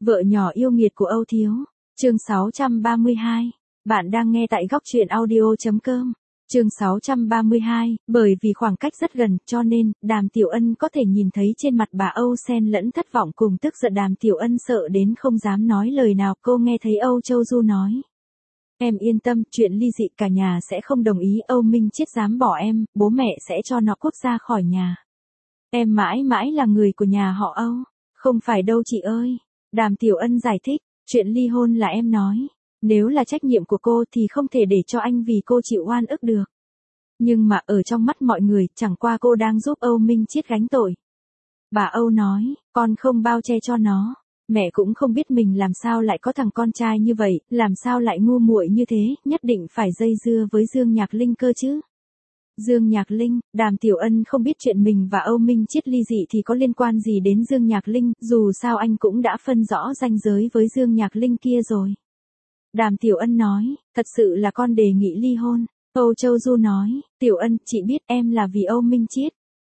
Vợ nhỏ yêu nghiệt của Âu Thiếu. Chương 632. Bạn đang nghe tại góc truyện audio.com. Chương 632, bởi vì khoảng cách rất gần, cho nên, Đàm Tiểu Ân có thể nhìn thấy trên mặt bà Âu xen lẫn thất vọng cùng tức giận. Đàm Tiểu Ân sợ đến không dám nói lời nào. Cô nghe thấy Âu Châu Du nói: "Em yên tâm, chuyện ly dị cả nhà sẽ không đồng ý. Âu Minh Chiết dám bỏ em, bố mẹ sẽ cho nó cút ra khỏi nhà. Em mãi mãi là người của nhà họ Âu." "Không phải đâu chị ơi." Đàm Tiểu Ân giải thích, "Chuyện ly hôn là em nói. Nếu là trách nhiệm của cô thì không thể để cho anh vì cô chịu oan ức được. Nhưng mà ở trong mắt mọi người, chẳng qua cô đang giúp Âu Minh Chiết gánh tội." Bà Âu nói, "Con không bao che cho nó. Mẹ cũng không biết mình làm sao lại có thằng con trai như vậy, làm sao lại ngu muội như thế, nhất định phải dây dưa với Dương Nhạc Linh cơ chứ." Dương Nhạc Linh, Đàm Tiểu Ân không biết chuyện mình và Âu Minh Chiết ly dị thì có liên quan gì đến Dương Nhạc Linh, dù sao anh cũng đã phân rõ ranh giới với Dương Nhạc Linh kia rồi. Đàm Tiểu Ân nói, "Thật sự là con đề nghị ly hôn." Âu Châu Du nói, "Tiểu Ân, chị biết em là vì Âu Minh Chiết.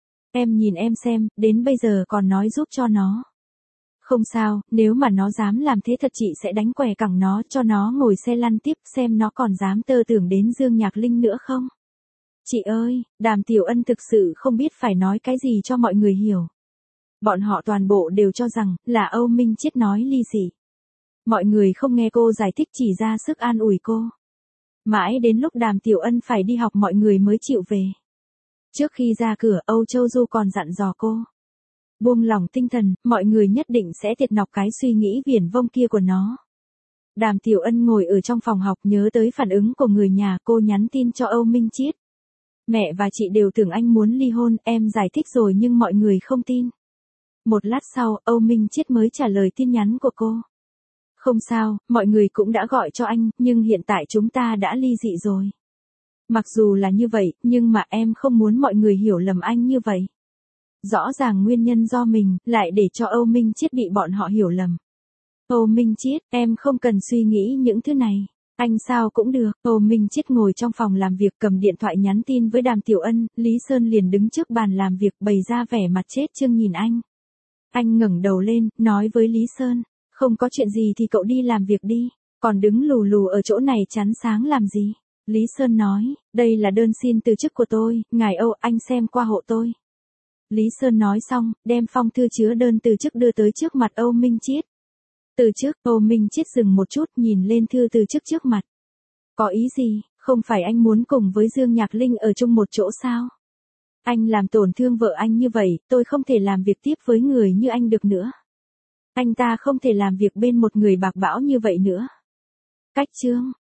Em nhìn em xem, đến bây giờ còn nói giúp cho nó. Không sao, nếu mà nó dám làm thế thật chị sẽ đánh què cẳng nó, cho nó ngồi xe lăn tiếp, xem nó còn dám tơ tưởng đến Dương Nhạc Linh nữa không." Chị ơi, Đàm Tiểu Ân thực sự không biết phải nói cái gì cho mọi người hiểu. Bọn họ toàn bộ đều cho rằng là Âu Minh Chiết nói ly dị. Mọi người không nghe cô giải thích, chỉ ra sức an ủi cô. Mãi đến lúc Đàm Tiểu Ân phải đi học mọi người mới chịu về. Trước khi ra cửa, Âu Châu Du còn dặn dò cô: "Buông lỏng tinh thần, mọi người nhất định sẽ thiệt nọc cái suy nghĩ viển vông kia của nó." Đàm Tiểu Ân ngồi ở trong phòng học nhớ tới phản ứng của người nhà, cô nhắn tin cho Âu Minh Chiết: "Mẹ và chị đều tưởng anh muốn ly hôn, em giải thích rồi nhưng mọi người không tin." Một lát sau, Âu Minh Chiết mới trả lời tin nhắn của cô: "Không sao, mọi người cũng đã gọi cho anh, nhưng hiện tại chúng ta đã ly dị rồi. Mặc dù là như vậy, nhưng mà em không muốn mọi người hiểu lầm anh như vậy. Rõ ràng nguyên nhân do mình, lại để cho Âu Minh Chiết bị bọn họ hiểu lầm." "Âu Minh Chiết, em không cần suy nghĩ những thứ này. Anh sao cũng được." Âu Minh Chiết ngồi trong phòng làm việc cầm điện thoại nhắn tin với Đàm Tiểu Ân, Lý Sơn liền đứng trước bàn làm việc bày ra vẻ mặt chết chưng nhìn anh. Anh ngẩng đầu lên, nói với Lý Sơn, "Không có chuyện gì thì cậu đi làm việc đi, còn đứng lù lù ở chỗ này chắn sáng làm gì?" Lý Sơn nói, "Đây là đơn xin từ chức của tôi, ngài Âu, anh xem qua hộ tôi." Lý Sơn nói xong, đem phong thư chứa đơn từ chức đưa tới trước mặt Âu Minh Chiết. "Từ chức?" Âu Minh Chiết dừng một chút, nhìn lên thư từ chức trước mặt. "Có ý gì, không phải anh muốn cùng với Dương Nhạc Linh ở chung một chỗ sao? Anh làm tổn thương vợ anh như vậy, tôi không thể làm việc tiếp với người như anh được nữa. Anh ta không thể làm việc bên một người bạc bẽo như vậy nữa." Cách chương